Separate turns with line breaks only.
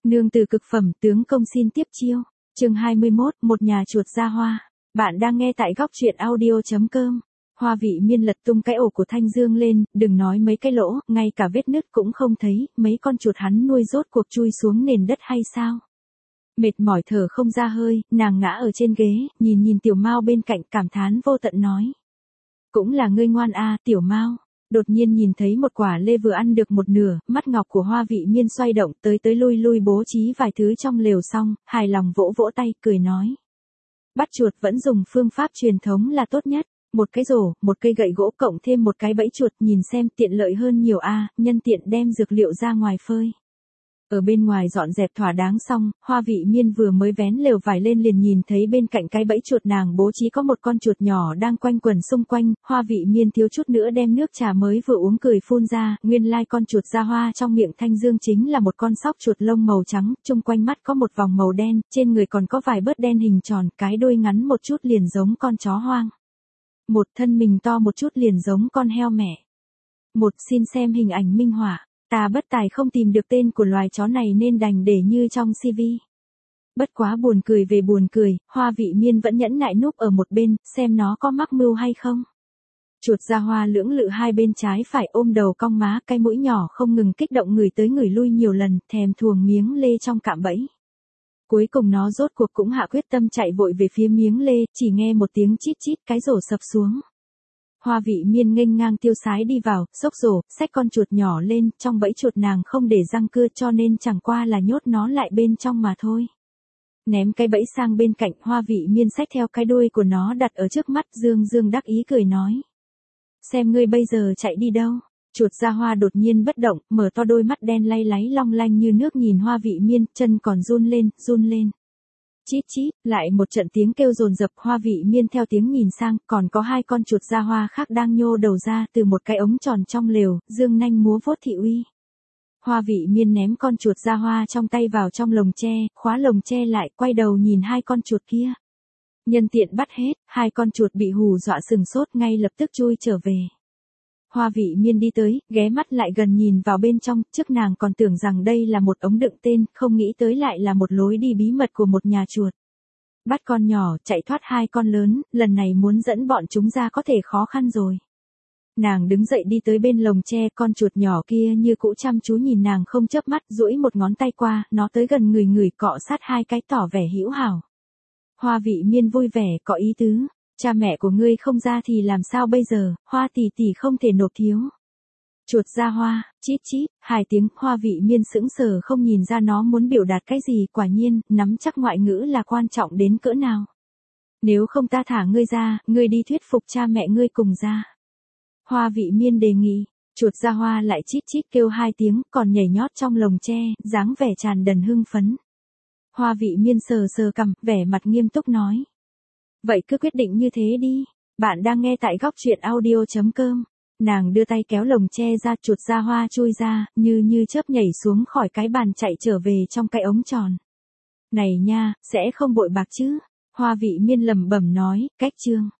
Nương từ cực phẩm tướng công xin tiếp chiêu. Chương 21, một nhà chuột ra hoa. Bạn đang nghe tại góc truyện audio.com. Hoa Vị Miên lật tung cái ổ của Thanh Dương lên, đừng nói mấy cái lỗ, ngay cả vết nứt cũng không thấy, mấy con chuột hắn nuôi rốt cuộc chui xuống nền đất hay sao? Mệt mỏi thở không ra hơi, nàng ngã ở trên ghế, nhìn Tiểu Mao bên cạnh cảm thán vô tận nói. Cũng là ngươi ngoan a, Tiểu Mao. Đột nhiên nhìn thấy một quả lê vừa ăn được một nửa, mắt ngọc của Hoa Vị Miên xoay động tới lui bố trí vài thứ trong lều xong, hài lòng vỗ vỗ tay, cười nói. Bắt chuột vẫn dùng phương pháp truyền thống là tốt nhất, một cái rổ, một cây gậy gỗ cộng thêm một cái bẫy chuột nhìn xem tiện lợi hơn nhiều a, nhân tiện đem dược liệu ra ngoài phơi. Ở bên ngoài dọn dẹp thỏa đáng xong, Hoa Vị Miên vừa mới vén lều vải lên liền nhìn thấy bên cạnh cái bẫy chuột nàng bố trí có một con chuột nhỏ đang quanh quẩn xung quanh, Hoa Vị Miên thiếu chút nữa đem nước trà mới vừa uống cười phun ra, nguyên lai con chuột ra hoa trong miệng Thanh Dương chính là một con sóc chuột lông màu trắng, chung quanh mắt có một vòng màu đen, trên người còn có vài bớt đen hình tròn, cái đuôi ngắn một chút liền giống con chó hoang. Một thân mình to một chút liền giống con heo mẹ. Một xin xem hình ảnh minh họa. Ta bất tài không tìm được tên của loài chó này nên đành để như trong CV. Bất quá buồn cười về buồn cười, Hoa Vị Miên vẫn nhẫn nại núp ở một bên, xem nó có mắc mưu hay không. Chuột ra hoa lưỡng lự hai bên trái phải ôm đầu cong má, cái mũi nhỏ không ngừng kích động người tới người lui nhiều lần, thèm thuồng miếng lê trong cạm bẫy. Cuối cùng nó rốt cuộc cũng hạ quyết tâm chạy vội về phía miếng lê, chỉ nghe một tiếng chít chít cái rổ sập xuống. Hoa Vị Miên nghênh ngang tiêu sái đi vào, xốc rổ, xách con chuột nhỏ lên, trong bẫy chuột nàng không để răng cưa cho nên chẳng qua là nhốt nó lại bên trong mà thôi. Ném cái bẫy sang bên cạnh, Hoa Vị Miên xách theo cái đuôi của nó đặt ở trước mắt, dương đắc ý cười nói. Xem ngươi bây giờ chạy đi đâu. Chuột ra hoa đột nhiên bất động, mở to đôi mắt đen lay láy long lanh như nước nhìn Hoa Vị Miên, chân còn run lên. Chít chít, lại một trận tiếng kêu dồn dập, Hoa Vị Miên theo tiếng nhìn sang, còn có hai con chuột ra hoa khác đang nhô đầu ra từ một cái ống tròn trong lều, dương nanh múa vuốt thị uy. Hoa Vị Miên ném con chuột ra hoa trong tay vào trong lồng tre, khóa lồng tre lại, quay đầu nhìn hai con chuột kia. Nhân tiện bắt hết, hai con chuột bị hù dọa sừng sốt ngay lập tức chui trở về. Hoa Vị Miên đi tới, ghé mắt lại gần nhìn vào bên trong, trước nàng còn tưởng rằng đây là một ống đựng tên, không nghĩ tới lại là một lối đi bí mật của một nhà chuột. Bắt con nhỏ, chạy thoát hai con lớn, lần này muốn dẫn bọn chúng ra có thể khó khăn rồi. Nàng đứng dậy đi tới bên lồng tre, con chuột nhỏ kia như cũ chăm chú nhìn nàng không chớp mắt, duỗi một ngón tay qua, nó tới gần người cọ sát hai cái tỏ vẻ hữu hảo. Hoa Vị Miên vui vẻ, có ý tứ. Cha mẹ của ngươi không ra thì làm sao bây giờ, Hoa tỷ tỷ không thể nộp thiếu. Chuột ra hoa, chít chít, hai tiếng, Hoa Vị Miên sững sờ không nhìn ra nó muốn biểu đạt cái gì, quả nhiên, nắm chắc ngoại ngữ là quan trọng đến cỡ nào. Nếu không ta thả ngươi ra, ngươi đi thuyết phục cha mẹ ngươi cùng ra. Hoa Vị Miên đề nghị, chuột ra hoa lại chít chít kêu hai tiếng, còn nhảy nhót trong lồng tre, dáng vẻ tràn đần hưng phấn. Hoa Vị Miên sờ cằm, vẻ mặt nghiêm túc nói. Vậy cứ quyết định như thế đi. Bạn đang nghe tại góc truyện audio.com. Nàng đưa tay kéo lồng tre ra, chuột ra hoa chui ra, như chớp nhảy xuống khỏi cái bàn chạy trở về trong cái ống tròn. Này nha, sẽ không bội bạc chứ? Hoa Vị Miên lẩm bẩm nói, cách chương.